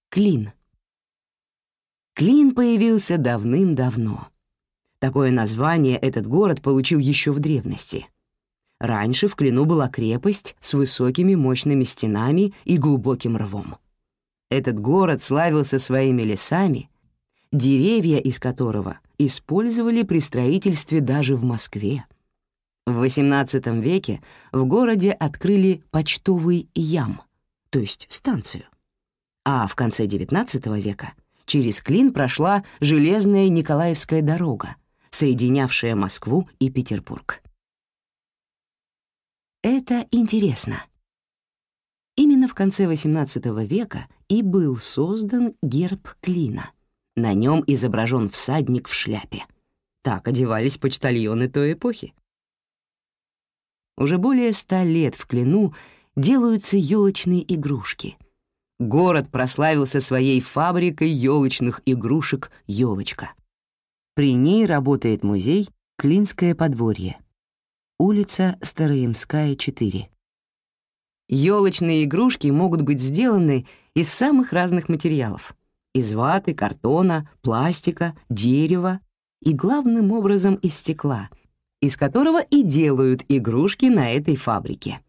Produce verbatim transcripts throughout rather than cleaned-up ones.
Клин. Клин появился давным-давно. Такое название этот город получил еще в древности. Раньше в Клину была крепость с высокими мощными стенами и глубоким рвом. Этот город славился своими лесами, деревья из которого использовали при строительстве даже в Москве. В восемнадцатом веке в городе открыли почтовый ям, то есть станцию. А в конце девятнадцатого века через Клин прошла железная Николаевская дорога, соединявшая Москву и Петербург. Это интересно. Именно в конце восемнадцатого века и был создан герб Клина. На нем изображен всадник в шляпе. Так одевались почтальоны той эпохи. Уже более ста лет в Клину делаются елочные игрушки. Город прославился своей фабрикой елочных игрушек «Елочка». При ней работает музей «Клинское подворье», улица Староемская, четыре. Елочные игрушки могут быть сделаны из самых разных материалов — из ваты, картона, пластика, дерева и, главным образом, из стекла, из которого и делают игрушки на этой фабрике.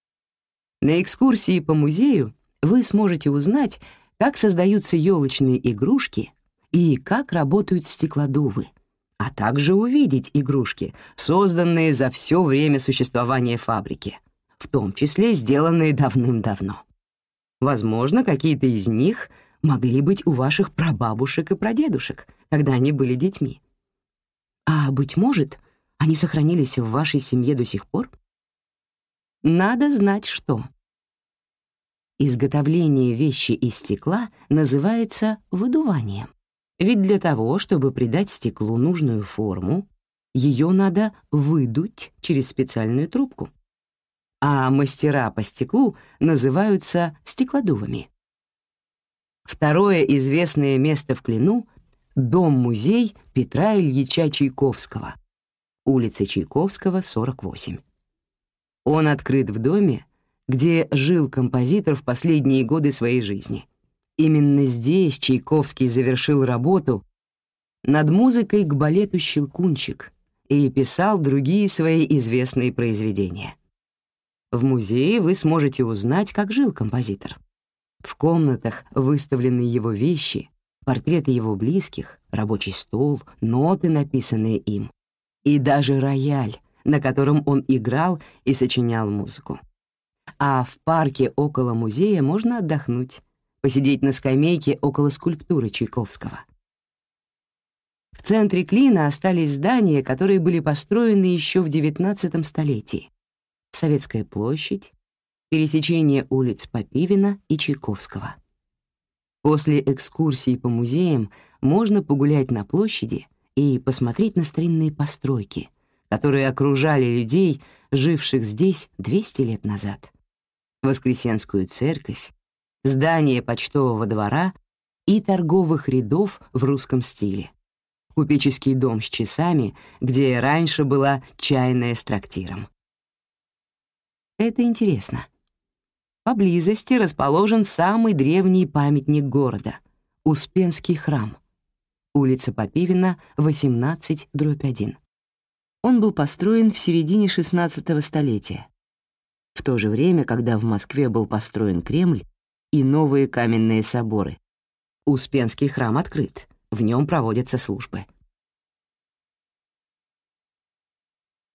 На экскурсии по музею вы сможете узнать, как создаются елочные игрушки и как работают стеклодувы, а также увидеть игрушки, созданные за все время существования фабрики, в том числе сделанные давным-давно. Возможно, какие-то из них могли быть у ваших прабабушек и прадедушек, когда они были детьми. А, быть может, они сохранились в вашей семье до сих пор? Надо знать, что. Изготовление вещи из стекла называется выдуванием. Ведь для того, чтобы придать стеклу нужную форму, ее надо выдуть через специальную трубку. А мастера по стеклу называются стеклодувами. Второе известное место в Клину — дом-музей Петра Ильича Чайковского, улица Чайковского, сорок восемь. Он открыт в доме, где жил композитор в последние годы своей жизни. Именно здесь Чайковский завершил работу над музыкой к балету «Щелкунчик» и писал другие свои известные произведения. В музее вы сможете узнать, как жил композитор. В комнатах выставлены его вещи, портреты его близких, рабочий стол, ноты, написанные им, и даже рояль, на котором он играл и сочинял музыку. А в парке около музея можно отдохнуть, посидеть на скамейке около скульптуры Чайковского. В центре Клина остались здания, которые были построены еще в девятнадцатом столетии. Советская площадь, пересечение улиц Попивина и Чайковского. После экскурсий по музеям можно погулять на площади и посмотреть на старинные постройки, которые окружали людей, живших здесь двести лет назад. Воскресенскую церковь, здание почтового двора и торговых рядов в русском стиле, купеческий дом с часами, где раньше была чайная с трактиром. Это интересно. Поблизости расположен самый древний памятник города — Успенский храм, улица Попивина, восемнадцать, дробь один. Он был построен в середине шестнадцатого столетия, в то же время, когда в Москве был построен Кремль и новые каменные соборы. Успенский храм открыт, в нем проводятся службы.